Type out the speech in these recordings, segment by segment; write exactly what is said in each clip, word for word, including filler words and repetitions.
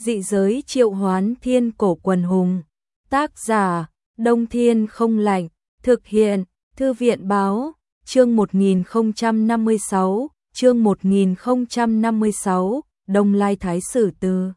Dị giới triệu hoán thiên cổ quần hùng. Tác giả, Đông Thiên không lạnh. Thực hiện, Thư viện báo, chương một nghìn không trăm năm mươi sáu, chương một nghìn không trăm năm mươi sáu, Đông Lai Thái Sử Từ.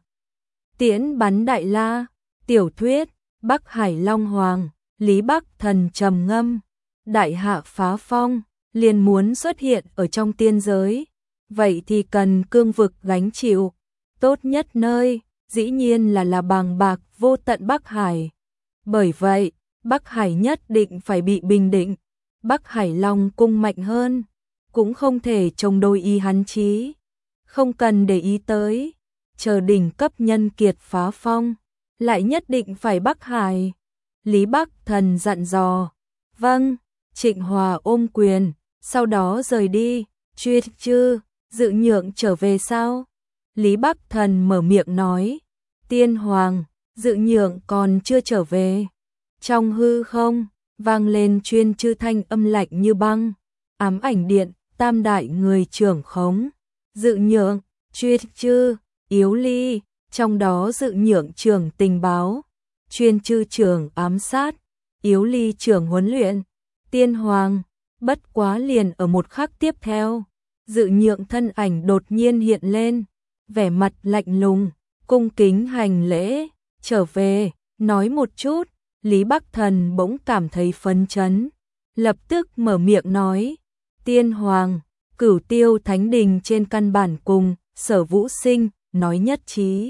Tiễn bắn Đại La, tiểu thuyết, Bắc Hải Long Hoàng, Lý Bắc Thần trầm ngâm. Đại hạ phá phong, liền muốn xuất hiện ở trong tiên giới. Vậy thì cần cương vực gánh chịu. Tốt nhất nơi, dĩ nhiên là là bàng bạc vô tận Bắc Hải. Bởi vậy, Bắc Hải nhất định phải bị bình định. Bắc Hải Long cung mạnh hơn, cũng không thể chống đôi ý hắn chí. Không cần để ý tới, chờ đỉnh cấp nhân kiệt phá phong, lại nhất định phải Bắc Hải. Lý Bắc Thần dặn dò. Vâng, Trịnh Hòa ôm quyền, sau đó rời đi. Chuyên chư, dự nhượng trở về sao? Lý Bắc Thần mở miệng nói. Tiên Hoàng, dự nhượng còn chưa trở về. Trong hư không, vang lên chuyên chư thanh âm lạnh như băng. Ám ảnh điện, tam đại người trưởng khống. Dự nhượng, chuyên chư, yếu ly, trong đó dự nhượng trưởng tình báo. Chuyên chư trưởng ám sát, yếu ly trưởng huấn luyện. Tiên Hoàng, bất quá liền ở một khắc tiếp theo. Dự nhượng thân ảnh đột nhiên hiện lên, vẻ mặt lạnh lùng, cung kính hành lễ, trở về, nói một chút. Lý Bắc Thần bỗng cảm thấy phấn chấn, lập tức mở miệng nói. Tiên Hoàng, Cửu Tiêu Thánh Đình trên căn bản cùng Sở Vũ Sinh nói nhất trí.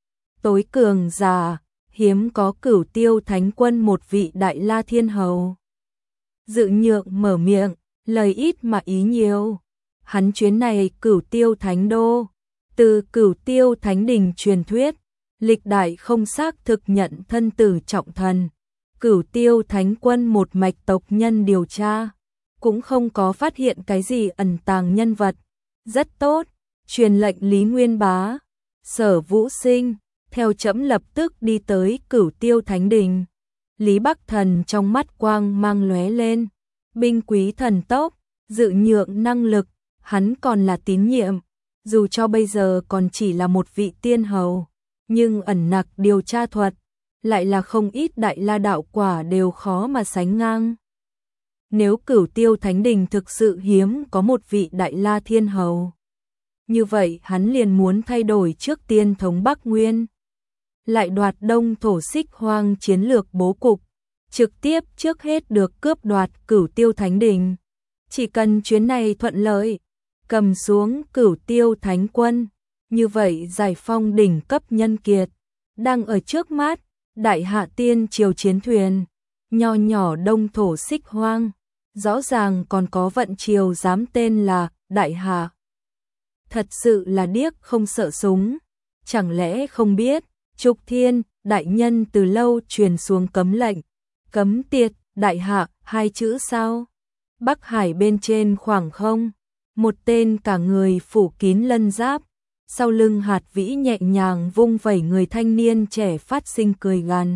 Tối cường giả, hiếm có Cửu Tiêu Thánh Quân một vị Đại La Thiên Hầu. Dự nhượng mở miệng, lời ít mà ý nhiều. Hắn chuyến này Cửu Tiêu Thánh Đô, từ Cửu Tiêu Thánh Đình truyền thuyết, lịch đại không xác thực nhận thân tử trọng thần. Cửu Tiêu Thánh Quân một mạch tộc nhân điều tra, cũng không có phát hiện cái gì ẩn tàng nhân vật. Rất tốt, truyền lệnh Lý Nguyên Bá. Sở Vũ Sinh, theo trẫm lập tức đi tới Cửu Tiêu Thánh Đình. Lý Bắc Thần trong mắt quang mang lóe lên. Binh quý thần tốc, dự nhượng năng lực, hắn còn là tín nhiệm. Dù cho bây giờ còn chỉ là một vị tiên hầu, nhưng ẩn nặc điều tra thuật, lại là không ít Đại La đạo quả đều khó mà sánh ngang. Nếu Cửu Tiêu Thánh Đình thực sự hiếm có một vị Đại La Thiên Hầu, như vậy hắn liền muốn thay đổi trước tiên thống Bắc Nguyên, lại đoạt Đông Thổ Xích Hoang chiến lược bố cục, trực tiếp trước hết được cướp đoạt Cửu Tiêu Thánh Đình. Chỉ cần chuyến này thuận lợi, cầm xuống Cửu Tiêu Thánh Quân, như vậy giải phong đỉnh cấp nhân kiệt đang ở trước mắt. Đại hạ tiên triều chiến thuyền, nho nhỏ Đông Thổ Xích Hoang, rõ ràng còn có vận triều dám tên là Đại Hạ. Thật sự là điếc không sợ súng. Chẳng lẽ không biết Trục Thiên đại nhân từ lâu truyền xuống cấm lệnh, cấm tiệt Đại Hạ hai chữ sao? Bắc Hải bên trên khoảng không, một tên cả người phủ kín lân giáp, sau lưng hạt vĩ nhẹ nhàng vung vẩy người thanh niên trẻ phát sinh cười gằn.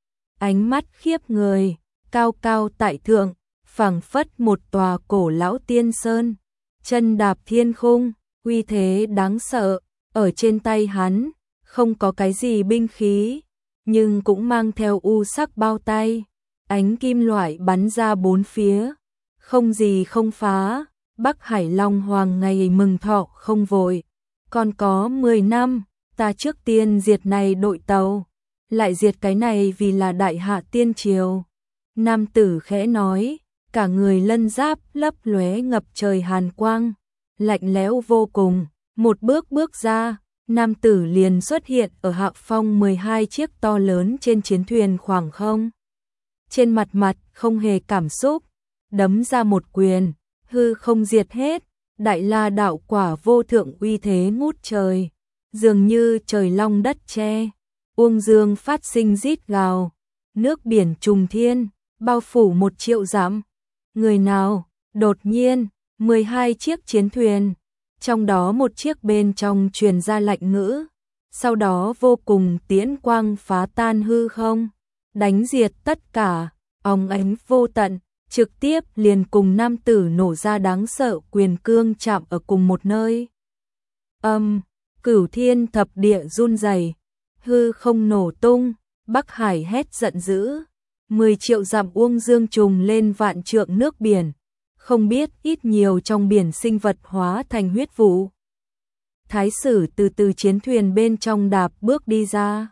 Ánh mắt khiếp người, cao cao tại thượng, phảng phất một tòa cổ lão tiên sơn, chân đạp thiên khung, uy thế đáng sợ. Ở trên tay hắn, không có cái gì binh khí, nhưng cũng mang theo u sắc bao tay, ánh kim loại bắn ra bốn phía, không gì không phá. Bắc Hải Long Hoàng ngày mừng thọ không vội, còn có mười năm, ta trước tiên diệt này đội tàu, lại diệt cái này vì là Đại Hạ tiên triều. Nam tử khẽ nói, cả người lân giáp lấp lóe ngập trời hàn quang, lạnh lẽo vô cùng. Một bước bước ra, nam tử liền xuất hiện ở hạ phong mười hai chiếc to lớn trên chiến thuyền khoảng không. Trên mặt mặt không hề cảm xúc, đấm ra một quyền, hư không diệt hết. Đại La đạo quả vô thượng uy thế ngút trời, dường như trời long đất che. Uông dương phát sinh rít gào, nước biển trùng thiên, bao phủ một triệu dặm. Người nào? Đột nhiên, mười hai chiếc chiến thuyền, trong đó một chiếc bên trong truyền ra lạnh ngữ, sau đó vô cùng tiễn quang phá tan hư không, đánh diệt tất cả, óng ánh vô tận, trực tiếp liền cùng nam tử nổ ra đáng sợ quyền cương chạm ở cùng một nơi. Âm, um, Cửu Thiên thập địa run rẩy, hư không nổ tung, Bắc Hải hét giận dữ, mười triệu dặm uông dương trùng lên vạn trượng nước biển, không biết ít nhiều trong biển sinh vật hóa thành huyết vụ. Thái sử từ từ chiến thuyền bên trong đạp bước đi ra,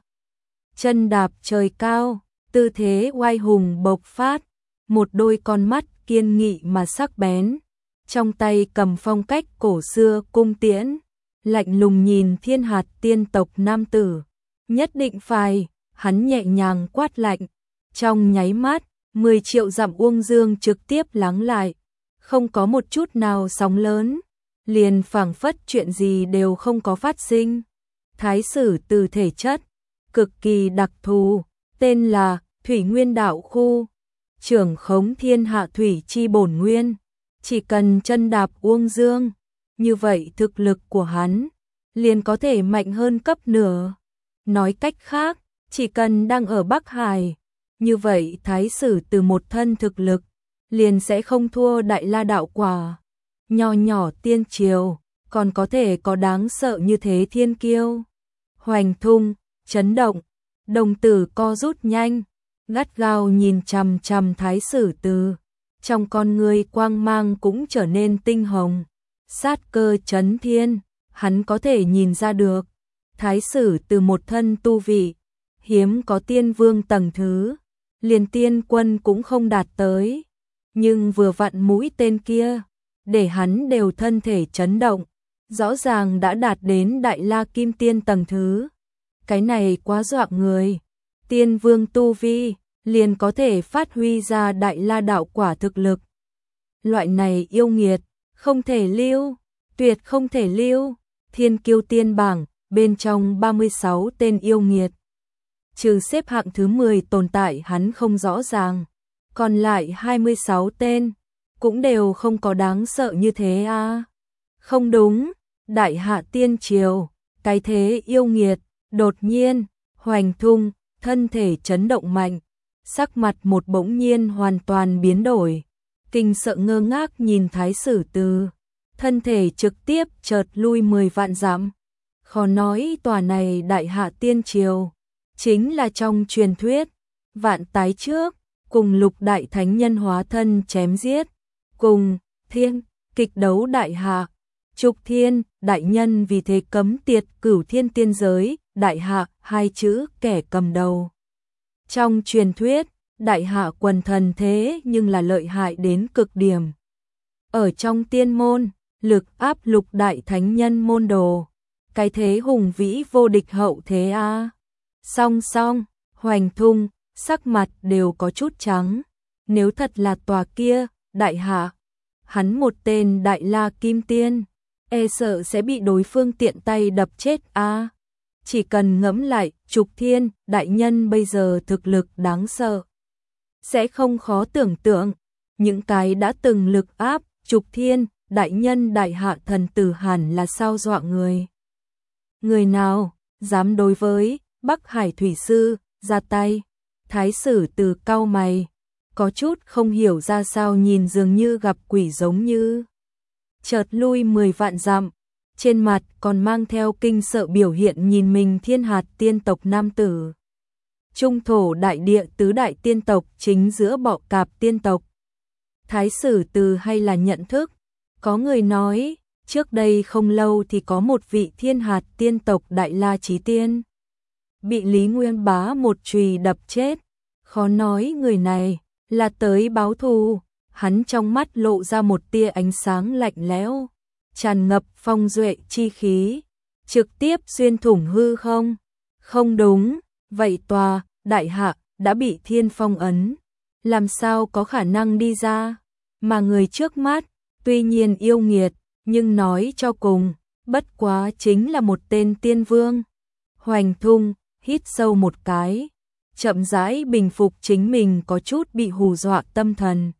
chân đạp trời cao, tư thế oai hùng bộc phát, một đôi con mắt kiên nghị mà sắc bén, trong tay cầm phong cách cổ xưa cung tiễn, lạnh lùng nhìn thiên hạt tiên tộc nam tử, nhất định phải, hắn nhẹ nhàng quát lạnh, trong nháy mắt, mười triệu dặm uông dương trực tiếp lắng lại, không có một chút nào sóng lớn, liền phảng phất chuyện gì đều không có phát sinh. Thái sử từ thể chất cực kỳ đặc thù, tên là Thủy Nguyên Đạo Khu, trưởng khống thiên hạ thủy chi bổn nguyên, chỉ cần chân đạp uông dương, như vậy thực lực của hắn liền có thể mạnh hơn cấp nửa. Nói cách khác, chỉ cần đang ở Bắc Hải, như vậy thái sử từ một thân thực lực liền sẽ không thua Đại La đạo quả. Nho nhỏ tiên triều, còn có thể có đáng sợ như thế thiên kiêu. Hoành thung, chấn động, đồng tử co rút nhanh, gắt gao nhìn chằm chằm thái sử từ, trong con người quang mang cũng trở nên tinh hồng, sát cơ chấn thiên, hắn có thể nhìn ra được, thái sử từ một thân tu vị, hiếm có tiên vương tầng thứ, liền tiên quân cũng không đạt tới, nhưng vừa vặn mũi tên kia, để hắn đều thân thể chấn động, rõ ràng đã đạt đến Đại La Kim Tiên tầng thứ. Cái này quá dọa người, tiên vương tu vi, liền có thể phát huy ra Đại La đạo quả thực lực. Loại này yêu nghiệt, không thể lưu, tuyệt không thể lưu, thiên kiêu tiên bảng, bên trong ba mươi sáu tên yêu nghiệt. Trừ xếp hạng thứ mười tồn tại hắn không rõ ràng, còn lại hai mươi sáu tên, cũng đều không có đáng sợ như thế à. Không đúng, Đại Hạ Tiên Triều, cái thế yêu nghiệt, đột nhiên, hoành thung, thân thể chấn động mạnh, sắc mặt một bỗng nhiên hoàn toàn biến đổi, kinh sợ ngơ ngác nhìn thái sử từ, thân thể trực tiếp chợt lui mười vạn dặm. Khó nói tòa này Đại Hạ Tiên Triều, chính là trong truyền thuyết, vạn tái trước, cùng lục đại thánh nhân hóa thân chém giết, cùng thiên, kịch đấu Đại Hạ, trục thiên, đại nhân vì thế cấm tiệt cửu thiên tiên giới, Đại Hạ, hai chữ kẻ cầm đầu. Trong truyền thuyết, Đại Hạ quần thần thế nhưng là lợi hại đến cực điểm. Ở trong tiên môn, lực áp lục đại thánh nhân môn đồ, cái thế hùng vĩ vô địch hậu thế a. À. Song song, hoành thung, sắc mặt đều có chút trắng, nếu thật là tòa kia, Đại Hạ, hắn một tên Đại La Kim Tiên, e sợ sẽ bị đối phương tiện tay đập chết a. À. Chỉ cần ngẫm lại, trục thiên, đại nhân bây giờ thực lực đáng sợ, sẽ không khó tưởng tượng, những cái đã từng lực áp, trục thiên, đại nhân Đại Hạ thần tử hẳn là sao dọa người. Người nào dám đối với Bắc Hải thủy sư ra tay? Thái sử từ cau mày, có chút không hiểu ra sao nhìn dường như gặp quỷ giống như. Chợt lui mười vạn dặm, trên mặt còn mang theo kinh sợ biểu hiện nhìn mình thiên hạt tiên tộc nam tử. Trung thổ đại địa tứ đại tiên tộc chính giữa bọ cạp tiên tộc. Thái sử từ hay là nhận thức, có người nói, trước đây không lâu thì có một vị thiên hạt tiên tộc Đại La Chí Tiên, bị Lý Nguyên Bá một chùy đập chết, khó nói người này là tới báo thù, hắn trong mắt lộ ra một tia ánh sáng lạnh lẽo, tràn ngập phong duệ chi khí, trực tiếp xuyên thủng hư không. Không đúng, vậy tòa Đại Hạ đã bị thiên phong ấn, làm sao có khả năng đi ra, mà người trước mắt, tuy nhiên yêu nghiệt, nhưng nói cho cùng, bất quá chính là một tên tiên vương. Hoành thung, hít sâu một cái, chậm rãi bình phục chính mình có chút bị hù dọa tâm thần.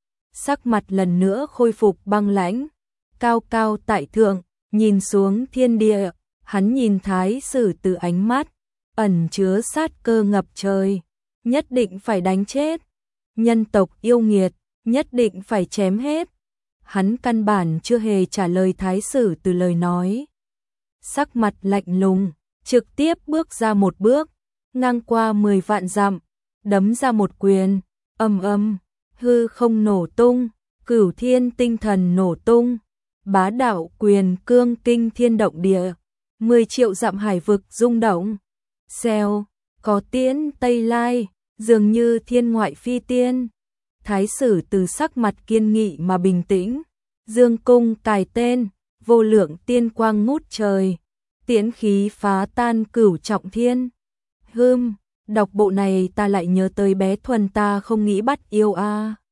Sắc mặt lần nữa khôi phục băng lãnh, cao cao tại thượng, nhìn xuống thiên địa, hắn nhìn thái sử từ ánh mắt, ẩn chứa sát cơ ngập trời, nhất định phải đánh chết. Nhân tộc yêu nghiệt, nhất định phải chém hết. Hắn căn bản chưa hề trả lời thái sử từ lời nói. Sắc mặt lạnh lùng, trực tiếp bước ra một bước, ngang qua mười vạn dặm, đấm ra một quyền, ầm ầm, hư không nổ tung, cửu thiên tinh thần nổ tung, bá đạo quyền cương kinh thiên động địa, mười triệu dặm hải vực rung động. Xèo, có tiễn Tây Lai, dường như thiên ngoại phi tiên. Thái sử từ sắc mặt kiên nghị mà bình tĩnh, dương cung cài tên, vô lượng tiên quang ngút trời, tiễn khí phá tan cửu trọng thiên. Hừm, đọc bộ này ta lại nhớ tới bé Thuần ta không nghĩ bắt yêu a. À.